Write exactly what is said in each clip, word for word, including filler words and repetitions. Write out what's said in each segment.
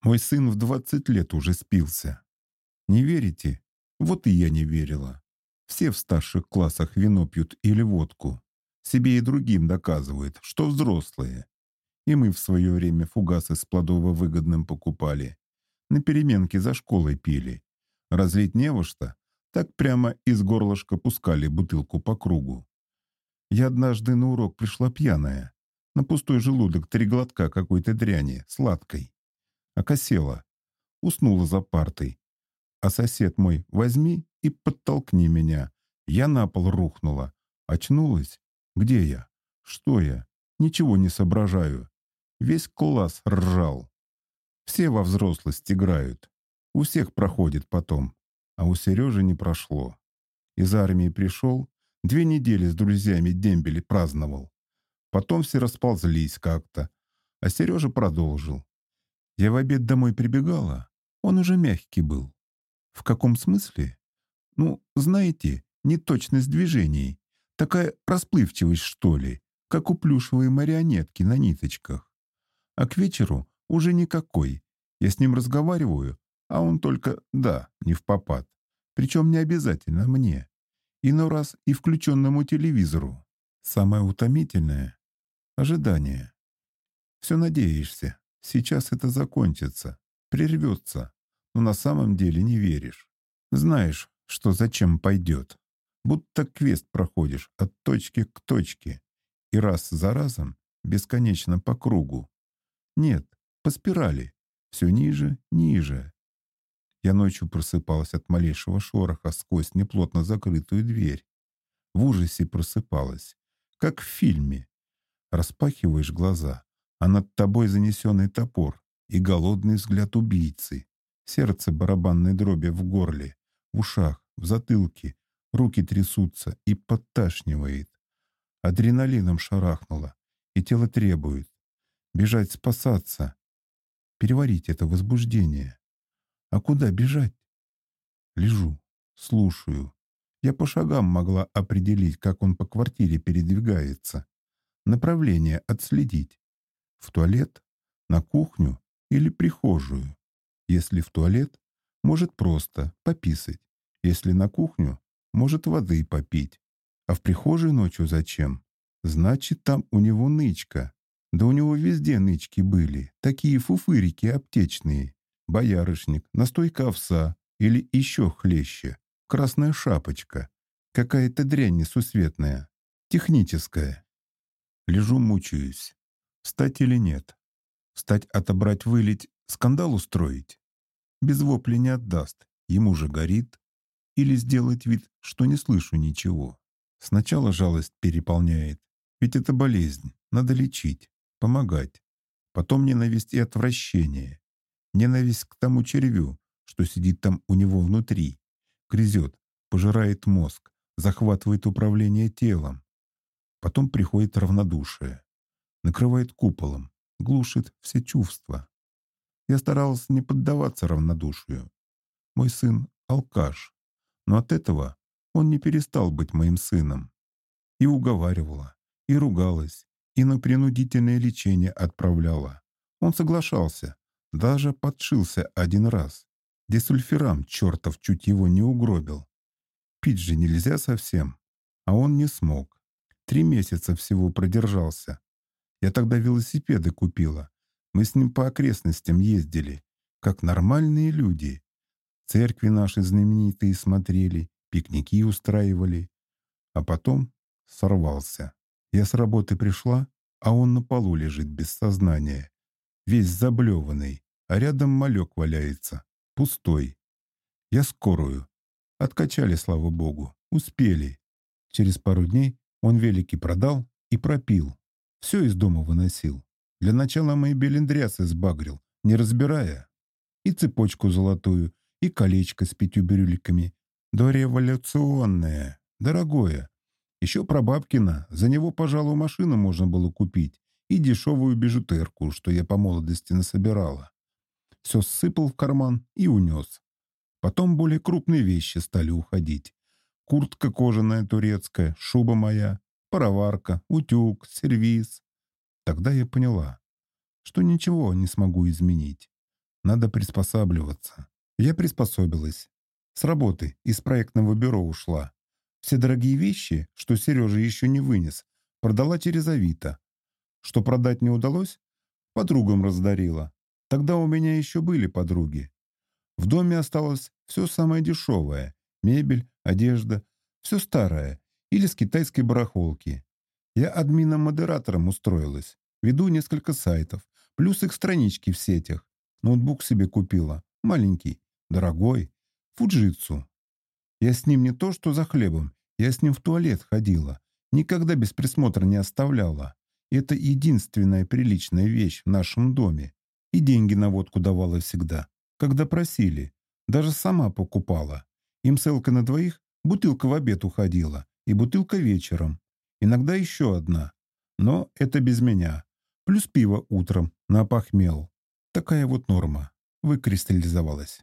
Мой сын в двадцать лет уже спился. Не верите? Вот и я не верила. Все в старших классах вино пьют или водку. Себе и другим доказывают, что взрослые. И мы в свое время фугасы с плодово-выгодным покупали. На переменке за школой пили. Разлить не во что, так прямо из горлышка пускали бутылку по кругу. Я однажды на урок пришла пьяная. На пустой желудок три глотка какой-то дряни, сладкой. Окосела. Уснула за партой. А сосед мой: возьми и подтолкни меня. Я на пол рухнула. Очнулась. Где я? Что я? Ничего не соображаю. Весь класс ржал. Все во взрослость играют. У всех проходит потом. А у Сережи не прошло. Из армии пришел, две недели с друзьями дембели праздновал. Потом все расползлись как-то. А Сережа продолжил. Я в обед домой прибегала. Он уже мягкий был. В каком смысле? Ну, знаете, неточность движений. Такая расплывчивость, что ли, как у плюшевой марионетки на ниточках. А к вечеру уже никакой. Я с ним разговариваю, а он только «да», не впопад. Причем не обязательно мне. Иной раз и включенному телевизору. Самое утомительное — ожидание. Все надеешься, сейчас это закончится, прервется, но на самом деле не веришь. Знаешь, что зачем пойдет. Будто квест проходишь от точки к точке. И раз за разом бесконечно по кругу. Нет, по спирали. Все ниже, ниже. Я ночью просыпалась от малейшего шороха сквозь неплотно закрытую дверь. В ужасе просыпалась, как в фильме. Распахиваешь глаза, а над тобой занесенный топор и голодный взгляд убийцы. Сердце барабанной дроби в горле, в ушах, в затылке, руки трясутся и подташнивает. Адреналином шарахнуло, и тело требует. Бежать, спасаться. Переварить это возбуждение. А куда бежать? Лежу, слушаю. Я по шагам могла определить, как он по квартире передвигается. Направление отследить. В туалет, на кухню или прихожую. Если в туалет, может просто пописать. Если на кухню, может воды попить. А в прихожей ночью зачем? Значит, там у него нычка. Да у него везде нычки были. Такие фуфырики аптечные. Боярышник, настойка овса или еще хлеще. Красная шапочка. Какая-то дрянь несусветная. Техническая. Лежу, мучаюсь. Встать или нет? Встать, отобрать, вылить, скандал устроить? Без вопли не отдаст. Ему же горит. Или сделать вид, что не слышу ничего. Сначала жалость переполняет. Ведь это болезнь. Надо лечить. Помогать. Потом ненависть и отвращение. Ненависть к тому червю, что сидит там у него внутри. Грызет, пожирает мозг, захватывает управление телом. Потом приходит равнодушие. Накрывает куполом, глушит все чувства. Я старалась не поддаваться равнодушию. Мой сын — алкаш. Но от этого он не перестал быть моим сыном. И уговаривала, и ругалась, и на принудительное лечение отправляла. Он соглашался, даже подшился один раз. Десульфирам чертов чуть его не угробил. Пить же нельзя совсем, а он не смог. Три месяца всего продержался. Я тогда велосипеды купила. Мы с ним по окрестностям ездили, как нормальные люди. Церкви наши знаменитые смотрели, пикники устраивали. А потом сорвался. Я с работы пришла, а он на полу лежит без сознания. Весь заблеванный, а рядом малек валяется. Пустой. Я скорую. Откачали, слава богу. Успели. Через пару дней он велики продал и пропил. Все из дома выносил. Для начала мои белендрясы сбагрил, не разбирая. И цепочку золотую, и колечко с пятью бирюликами. Дореволюционное, дорогое. Еще прабабкина, за него, пожалуй, машину можно было купить. И дешевую бижутерку, что я по молодости насобирала. Все ссыпал в карман и унес. Потом более крупные вещи стали уходить. Куртка кожаная турецкая, шуба моя, пароварка, утюг, сервиз. Тогда я поняла, что ничего не смогу изменить. Надо приспосабливаться. Я приспособилась. С работы из проектного бюро ушла. Все дорогие вещи, что Сережа еще не вынес, продала через Авито. Что продать не удалось, подругам раздарила. Тогда у меня еще были подруги. В доме осталось все самое дешевое. Мебель, одежда, все старое. Или с китайской барахолки. Я админом-модератором устроилась. Веду несколько сайтов. Плюс их странички в сетях. Ноутбук себе купила. Маленький, дорогой. Фуджитсу. Я с ним не то что за хлебом. Я с ним в туалет ходила. Никогда без присмотра не оставляла. Это единственная приличная вещь в нашем доме. И деньги на водку давала всегда. Когда просили. Даже сама покупала. Им с Элкой на двоих бутылка в обед уходила. И бутылка вечером. Иногда еще одна. Но это без меня. Плюс пиво утром на опохмел. Такая вот норма. Выкристаллизовалась.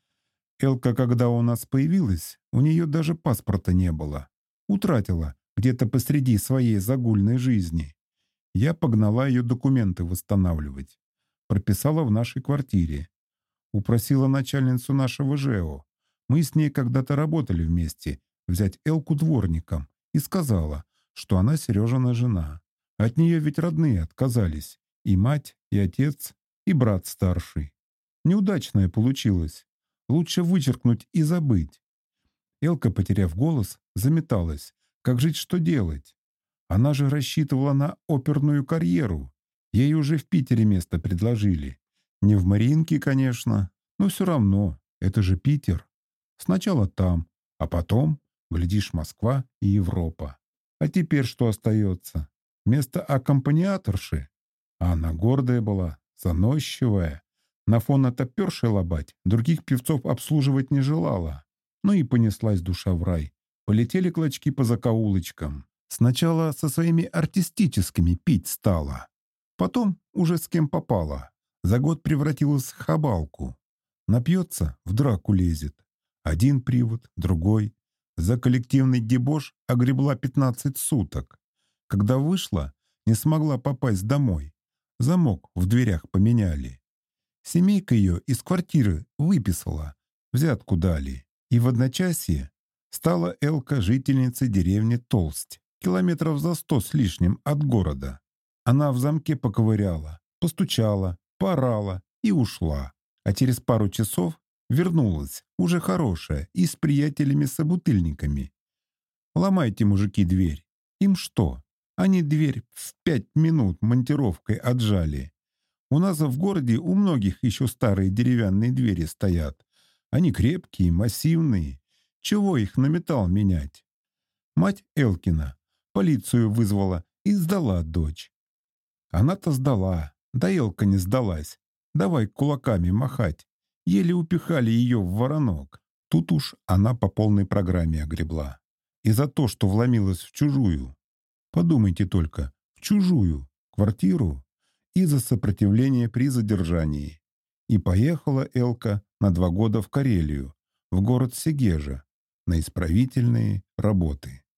Элка, когда у нас появилась, у нее даже паспорта не было. Утратила где-то посреди своей загульной жизни. Я погнала ее документы восстанавливать. Прописала в нашей квартире. Упросила начальницу нашего ЖЭО. Мы с ней когда-то работали вместе. Взять Элку дворником. И сказала, что она Сережина жена. От нее ведь родные отказались. И мать, и отец, и брат старший. Неудачное получилось. Лучше вычеркнуть и забыть. Элка, потеряв голос, заметалась. Как жить, что делать? Она же рассчитывала на оперную карьеру. Ей уже в Питере место предложили. Не в Мариинке, конечно, но все равно. Это же Питер. Сначала там, а потом, глядишь, Москва и Европа. А теперь что остается? Вместо аккомпаниаторши? А она гордая была, заносчивая. На фон отопершей лобать, других певцов обслуживать не желала. Ну и понеслась душа в рай. Полетели клочки по закоулочкам. Сначала со своими артистическими пить стала. Потом уже с кем попала. За год превратилась в хабалку. Напьется, в драку лезет. Один привод, другой. За коллективный дебош огребла пятнадцать суток. Когда вышла, не смогла попасть домой. Замок в дверях поменяли. Семейка ее из квартиры выписала, взятку дали. И в одночасье стала Элка жительницей деревни Толсть, километров за сто с лишним от города. Она в замке поковыряла, постучала, поорала и ушла. А через пару часов вернулась, уже хорошая, и с приятелями-собутыльниками. Ломайте, мужики, дверь. Им что? Они дверь в пять минут монтировкой отжали. У нас в городе у многих еще старые деревянные двери стоят. Они крепкие, массивные. Чего их на металл менять? Мать Элкина полицию вызвала и сдала дочь. Она-то сдала, да Элка не сдалась. Давай кулаками махать. Еле упихали ее в воронок. Тут уж она по полной программе огребла. И за то, что вломилась в чужую. Подумайте только, в чужую квартиру. И за сопротивление при задержании. И поехала Элка на два года в Карелию, в город Сегежа, на исправительные работы.